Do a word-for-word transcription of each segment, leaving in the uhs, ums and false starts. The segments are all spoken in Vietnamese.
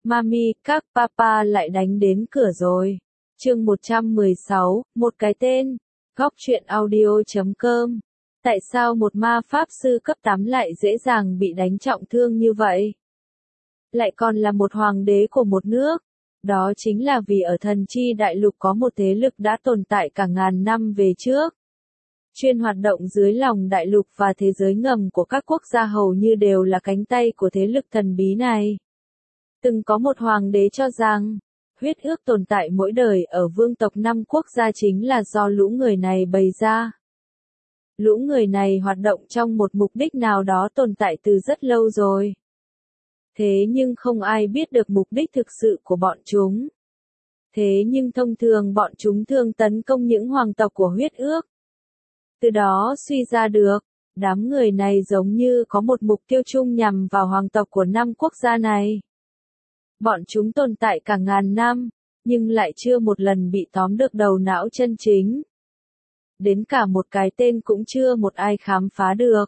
Mami, các papa lại đánh đến cửa rồi. Chương một trăm mười sáu, một cái tên. Góc truyện audio chấm com. Tại sao một ma pháp sư cấp tám lại dễ dàng bị đánh trọng thương như vậy? Lại còn là một hoàng đế của một nước. Đó chính là vì ở thần chi đại lục có một thế lực đã tồn tại cả ngàn năm về trước. Chuyên hoạt động dưới lòng đại lục và thế giới ngầm của các quốc gia hầu như đều là cánh tay của thế lực thần bí này. Từng có một hoàng đế cho rằng, huyết ước tồn tại mỗi đời ở vương tộc năm quốc gia chính là do lũ người này bày ra. Lũ người này hoạt động trong một mục đích nào đó tồn tại từ rất lâu rồi. Thế nhưng không ai biết được mục đích thực sự của bọn chúng. Thế nhưng thông thường bọn chúng thường tấn công những hoàng tộc của huyết ước. Từ đó suy ra được, đám người này giống như có một mục tiêu chung nhằm vào hoàng tộc của năm quốc gia này. Bọn chúng tồn tại cả ngàn năm, nhưng lại chưa một lần bị tóm được đầu não chân chính. Đến cả một cái tên cũng chưa một ai khám phá được.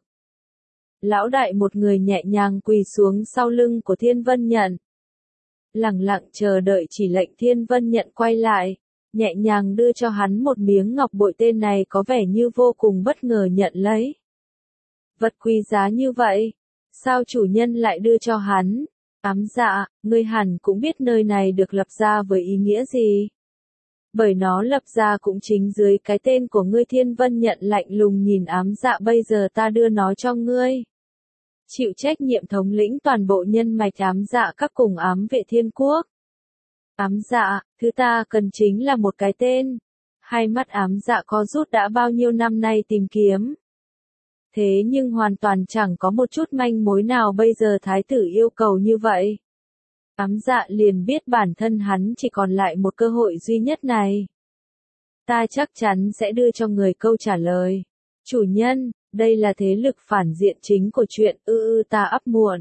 Lão đại một người nhẹ nhàng quỳ xuống sau lưng của Thiên Vân Nhận. Lặng lặng chờ đợi chỉ lệnh Thiên Vân Nhận quay lại, nhẹ nhàng đưa cho hắn một miếng ngọc bội, tên này có vẻ như vô cùng bất ngờ nhận lấy. Vật quý giá như vậy, sao chủ nhân lại đưa cho hắn? Ám Dạ, ngươi hẳn cũng biết nơi này được lập ra với ý nghĩa gì. Bởi nó lập ra cũng chính dưới cái tên của ngươi. Thiên Vân Nhận lạnh lùng nhìn Ám Dạ, bây giờ ta đưa nó cho ngươi. Chịu trách nhiệm thống lĩnh toàn bộ nhân mạch Ám Dạ các cùng ám vệ thiên quốc. Ám Dạ, thứ ta cần chính là một cái tên. Hai mắt Ám Dạ co rút, đã bao nhiêu năm nay tìm kiếm. Thế nhưng hoàn toàn chẳng có một chút manh mối nào, bây giờ thái tử yêu cầu như vậy. Ám Dạ liền biết bản thân hắn chỉ còn lại một cơ hội duy nhất này. Ta chắc chắn sẽ đưa cho người câu trả lời. Chủ nhân, đây là thế lực phản diện chính của chuyện ư ư ta ấp muộn.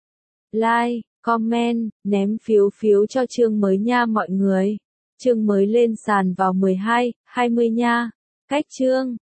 Like, comment, ném phiếu phiếu cho chương mới nha mọi người. Chương mới lên sàn vào mười hai, hai mươi nha. Cách chương.